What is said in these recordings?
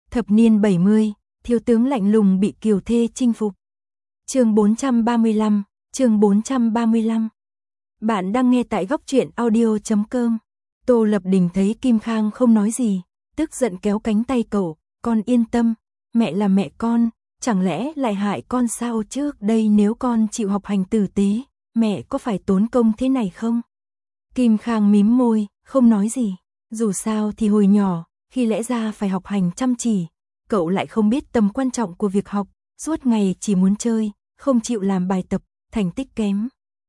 Thập niên 70, thiếu tướng lạnh lùng bị kiều thê chinh phục. Chương 435, chương 435. Bạn đang nghe tại góc truyện audio.com. Tô Lập Đình thấy Kim Khang không nói gì, tức giận kéo cánh tay cậu, "Con yên tâm, mẹ là mẹ con, chẳng lẽ lại hại con sao? Trước đây nếu con chịu học hành tử tế, mẹ có phải tốn công thế này không?" Kim Khang mím môi, không nói gì, dù sao thì hồi nhỏ, khi lẽ ra phải học hành chăm chỉ, cậu lại không biết tầm quan trọng của việc học, suốt ngày chỉ muốn chơi, không chịu làm bài tập, thành tích kém.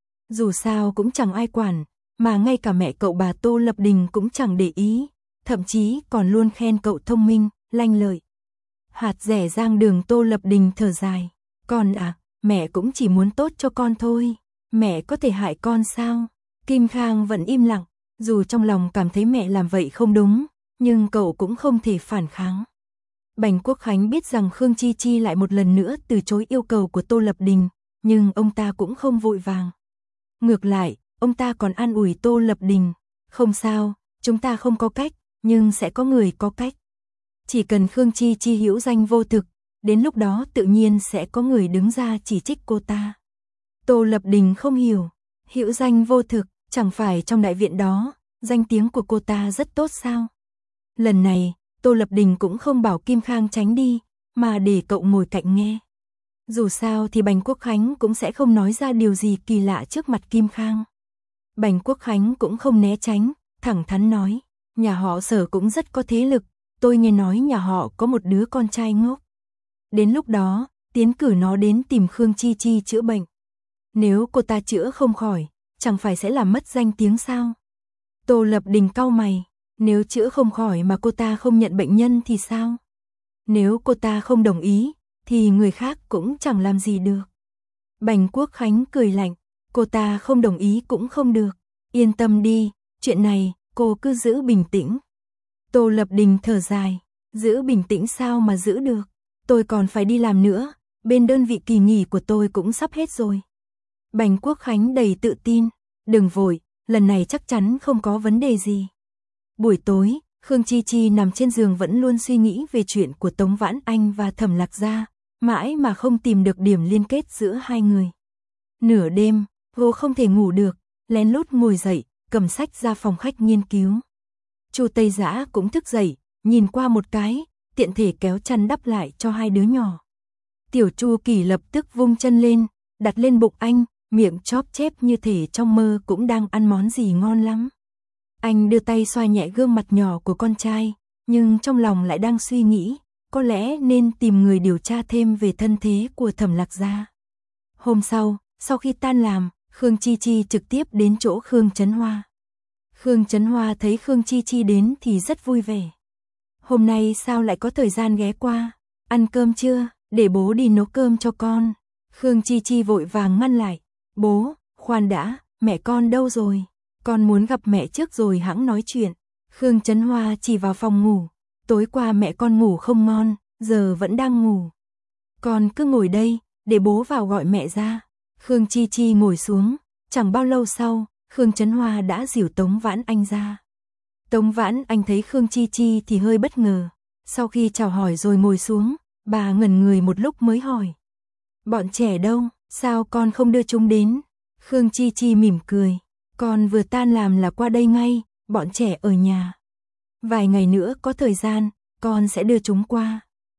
Dù sao cũng chẳng ai quản, mà ngay cả mẹ cậu bà Tô Lập Đình cũng chẳng để ý, thậm chí còn luôn khen cậu thông minh, lanh lợi. Hạt rẻ rang đường. Tô Lập Đình thở dài, "Con à, mẹ cũng chỉ muốn tốt cho con thôi, mẹ có thể hại con sao?" Kim Khang vẫn im lặng, dù trong lòng cảm thấy mẹ làm vậy không đúng, nhưng cậu cũng không thể phản kháng. Bành Quốc Khánh biết rằng Khương Chi Chi lại một lần nữa từ chối yêu cầu của Tô Lập Đình, nhưng ông ta cũng không vội vàng. Ngược lại, ông ta còn an ủi Tô Lập Đình, "Không sao, chúng ta không có cách, nhưng sẽ có người có cách. Chỉ cần Khương Chi Chi hữu danh vô thực, đến lúc đó tự nhiên sẽ có người đứng ra chỉ trích cô ta." Tô Lập Đình không hiểu, hữu danh vô thực, chẳng phải trong đại viện đó, danh tiếng của cô ta rất tốt sao? Lần này, Tô Lập Đình cũng không bảo Kim Khang tránh đi, mà để cậu ngồi cạnh nghe. Dù sao thì Bành Quốc Khánh cũng sẽ không nói ra điều gì kỳ lạ trước mặt Kim Khang. Bành Quốc Khánh cũng không né tránh, thẳng thắn nói, "Nhà họ Sở cũng rất có thế lực, tôi nghe nói nhà họ có một đứa con trai ngốc. Đến lúc đó, tiến cử nó đến tìm Khương Chi Chi chữa bệnh. Nếu cô ta chữa không khỏi, chẳng phải sẽ làm mất danh tiếng sao?" Tô Lập Đình cau mày, "Nếu chữa không khỏi mà cô ta không nhận bệnh nhân thì sao? Nếu cô ta không đồng ý, thì người khác cũng chẳng làm gì được." Bành Quốc Khánh cười lạnh, "Cô ta không đồng ý cũng không được. Yên tâm đi, chuyện này, cô cứ giữ bình tĩnh." Tô Lập Đình thở dài, "Giữ bình tĩnh sao mà giữ được? Tôi còn phải đi làm nữa, bên đơn vị kỳ nghỉ của tôi cũng sắp hết rồi." Bành Quốc Khánh đầy tự tin, "Đừng vội, lần này chắc chắn không có vấn đề gì." Buổi tối, Khương Chi Chi nằm trên giường vẫn luôn suy nghĩ về chuyện của Tống Vãn Anh và Thẩm Lạc Gia, mãi mà không tìm được điểm liên kết giữa hai người. Nửa đêm, cô không thể ngủ được, lén lút ngồi dậy, cầm sách ra phòng khách nghiên cứu. Chu Tây Dã cũng thức dậy, nhìn qua một cái, tiện thể kéo chăn đắp lại cho hai đứa nhỏ. Tiểu Chu Kỳ lập tức vung chân lên, đặt lên bụng anh, miệng chóp chép như thể trong mơ cũng đang ăn món gì ngon lắm. Anh đưa tay xoa nhẹ gương mặt nhỏ của con trai, nhưng trong lòng lại đang suy nghĩ, có lẽ nên tìm người điều tra thêm về thân thế của Thẩm Lạc Gia. Hôm sau khi tan làm, Khương Chi Chi trực tiếp đến chỗ Khương Chấn Hoa. Khương Chấn Hoa thấy Khương Chi Chi đến thì rất vui vẻ. "Hôm nay sao lại có thời gian ghé qua? Ăn cơm chưa? Để bố đi nấu cơm cho con." Khương Chi Chi vội vàng ngăn lại, "Bố, khoan đã, mẹ con đâu rồi? Con muốn gặp mẹ trước rồi hẵng nói chuyện." Khương Chấn Hoa chỉ vào phòng ngủ, "Tối qua mẹ con ngủ không ngon, giờ vẫn đang ngủ. Con cứ ngồi đây, để bố vào gọi mẹ ra." Khương Chi Chi ngồi xuống, chẳng bao lâu sau, Khương Chấn Hoa đã dìu Tống Vãn Anh ra. Tống Vãn Anh thấy Khương Chi Chi thì hơi bất ngờ, sau khi chào hỏi rồi ngồi xuống, bà ngẩn người một lúc mới hỏi, "Bọn trẻ đâu, sao con không đưa chúng đến?" Khương Chi Chi mỉm cười, "Con vừa tan làm là qua đây ngay, bọn trẻ ở nhà. Vài ngày nữa có thời gian, con sẽ đưa chúng qua."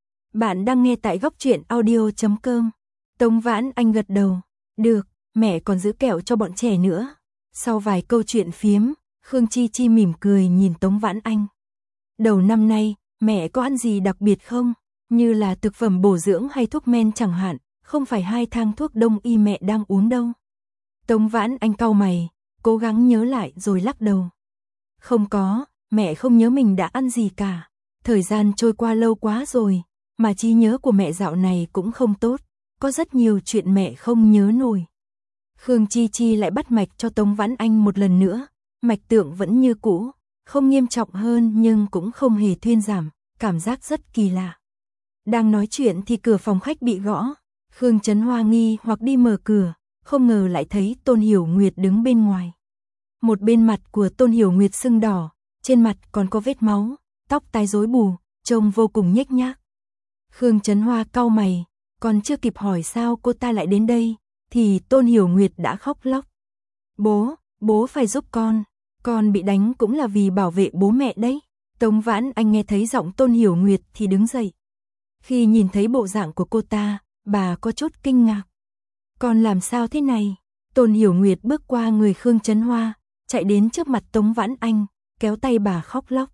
Bạn đang nghe tại góc truyện audio.com. Tống Vãn Anh gật đầu, "Được, mẹ còn giữ kẹo cho bọn trẻ nữa." Sau vài câu chuyện phiếm, Khương Chi Chi mỉm cười nhìn Tống Vãn Anh. "Đầu năm nay, mẹ có ăn gì đặc biệt không? Như là thực phẩm bổ dưỡng hay thuốc men chẳng hạn, không phải 2 thang thuốc đông y mẹ đang uống đâu." Tống Vãn Anh cau mày, cố gắng nhớ lại rồi lắc đầu. "Không có, mẹ không nhớ mình đã ăn gì cả. Thời gian trôi qua lâu quá rồi, mà trí nhớ của mẹ dạo này cũng không tốt, có rất nhiều chuyện mẹ không nhớ nổi." Khương Chi Chi lại bắt mạch cho Tống Vãn Anh một lần nữa, mạch tượng vẫn như cũ, không nghiêm trọng hơn nhưng cũng không hề thuyên giảm, cảm giác rất kỳ lạ. Đang nói chuyện thì cửa phòng khách bị gõ, Khương Chấn Hoa nghi hoặc đi mở cửa, không ngờ lại thấy Tôn Hiểu Nguyệt đứng bên ngoài. Một bên mặt của Tôn Hiểu Nguyệt sưng đỏ, trên mặt còn có vết máu, tóc tai rối bù, trông vô cùng nhếch nhác. Khương Trấn Hoa cau mày, còn chưa kịp hỏi sao cô ta lại đến đây, thì Tôn Hiểu Nguyệt đã khóc lóc. Bố phải giúp con bị đánh cũng là vì bảo vệ bố mẹ đấy. Tống Vãn Anh nghe thấy giọng Tôn Hiểu Nguyệt thì đứng dậy. Khi nhìn thấy bộ dạng của cô ta, bà có chút kinh ngạc. Con làm sao thế này? Tôn Hiểu Nguyệt bước qua người Khương Trấn Hoa, chạy đến trước mặt Tống Vãn Anh, kéo tay bà khóc lóc.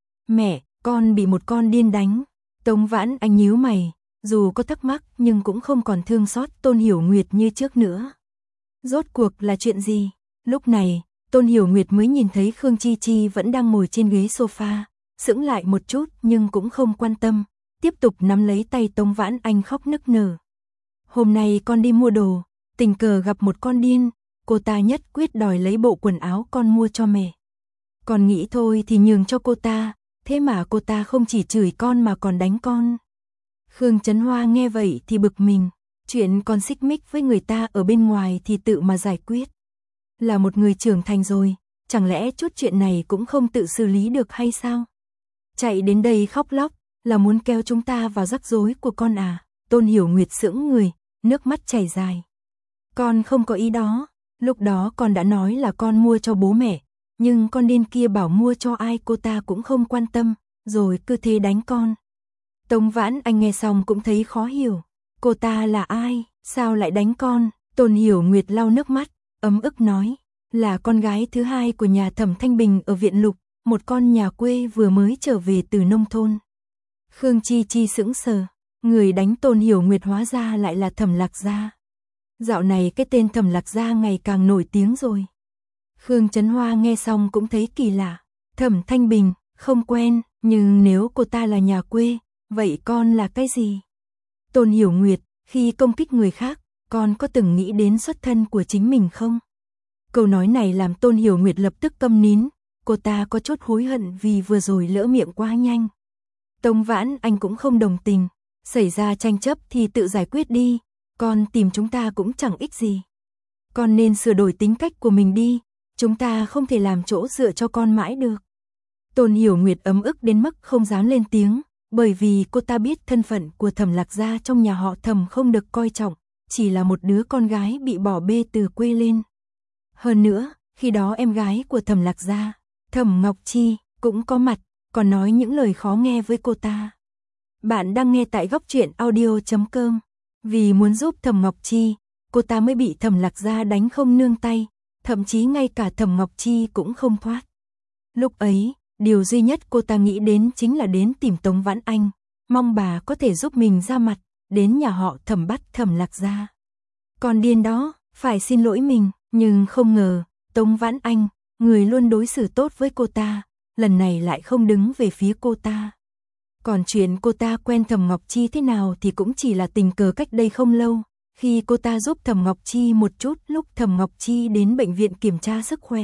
Mẹ, con bị một con điên đánh. Tống Vãn Anh nhíu mày, dù có thắc mắc nhưng cũng không còn thương xót Tôn Hiểu Nguyệt như trước nữa. Rốt cuộc là chuyện gì? Lúc này, Tôn Hiểu Nguyệt mới nhìn thấy Khương Chi Chi vẫn đang ngồi trên ghế sofa, sững lại một chút nhưng cũng không quan tâm, tiếp tục nắm lấy tay Tống Vãn Anh khóc nức nở. Hôm nay con đi mua đồ, tình cờ gặp một con điên, cô ta nhất quyết đòi lấy bộ quần áo con mua cho mẹ. Con nghĩ thôi thì nhường cho cô ta, thế mà cô ta không chỉ chửi con mà còn đánh con. Khương Trấn Hoa nghe vậy thì bực mình, chuyện con xích mích với người ta ở bên ngoài thì tự mà giải quyết. Là một người trưởng thành rồi, chẳng lẽ chút chuyện này cũng không tự xử lý được hay sao? Chạy đến đây khóc lóc, là muốn kéo chúng ta vào rắc rối của con à? Tôn Hiểu Nguyệt sững người, nước mắt chảy dài. Con không có ý đó, lúc đó con đã nói là con mua cho bố mẹ, nhưng con điên kia bảo mua cho ai cô ta cũng không quan tâm, rồi cứ thế đánh con. Tống Vãn Anh nghe xong cũng thấy khó hiểu, cô ta là ai, sao lại đánh con? Tôn Hiểu Nguyệt lau nước mắt, ấm ức nói, là con gái thứ hai của nhà Thẩm Thanh Bình ở Viện Lục, một con nhà quê vừa mới trở về từ nông thôn. Khương Chi Chi sững sờ, người đánh Tôn Hiểu Nguyệt hóa ra lại là Thẩm Lạc Gia. Dạo này cái tên Thẩm Lạc Gia ngày càng nổi tiếng rồi. Khương Trấn Hoa nghe xong cũng thấy kỳ lạ, Thẩm Thanh Bình, không quen, nhưng nếu cô ta là nhà quê, vậy con là cái gì? Tôn Hiểu Nguyệt, khi công kích người khác, con có từng nghĩ đến xuất thân của chính mình không? Câu nói này làm Tôn Hiểu Nguyệt lập tức câm nín, cô ta có chút hối hận vì vừa rồi lỡ miệng quá nhanh. Tống Vãn Anh cũng không đồng tình, xảy ra tranh chấp thì tự giải quyết đi, con tìm chúng ta cũng chẳng ích gì. Con nên sửa đổi tính cách của mình đi, chúng ta không thể làm chỗ dựa cho con mãi được. Tôn Hiểu Nguyệt ấm ức đến mức không dám lên tiếng, bởi vì cô ta biết thân phận của Thẩm Lạc Gia trong nhà họ Thẩm không được coi trọng, chỉ là một đứa con gái bị bỏ bê từ quê lên. Hơn nữa, khi đó em gái của Thẩm Lạc Gia, Thẩm Ngọc Chi, cũng có mặt, còn nói những lời khó nghe với cô ta. Bạn đang nghe tại góc truyện audio.com. Vì muốn giúp Thẩm Ngọc Chi, cô ta mới bị Thẩm Lạc Gia đánh không nương tay, thậm chí ngay cả Thẩm Ngọc Chi cũng không thoát. Lúc ấy, điều duy nhất cô ta nghĩ đến chính là đến tìm Tống Vãn Anh, mong bà có thể giúp mình ra mặt, đến nhà họ Thẩm bắt Thẩm Lạc Gia. Còn điên đó, phải xin lỗi mình, nhưng không ngờ, Tống Vãn Anh, người luôn đối xử tốt với cô ta, lần này lại không đứng về phía cô ta. Còn chuyện cô ta quen Thẩm Ngọc Chi thế nào thì cũng chỉ là tình cờ cách đây không lâu, khi cô ta giúp Thẩm Ngọc Chi một chút lúc Thẩm Ngọc Chi đến bệnh viện kiểm tra sức khỏe.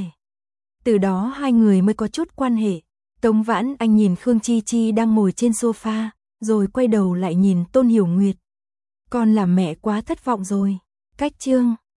Từ đó hai người mới có chút quan hệ. Tống Vãn Anh nhìn Khương Chi Chi đang ngồi trên sofa, rồi quay đầu lại nhìn Tôn Hiểu Nguyệt. Con làm mẹ quá thất vọng rồi. Cách chương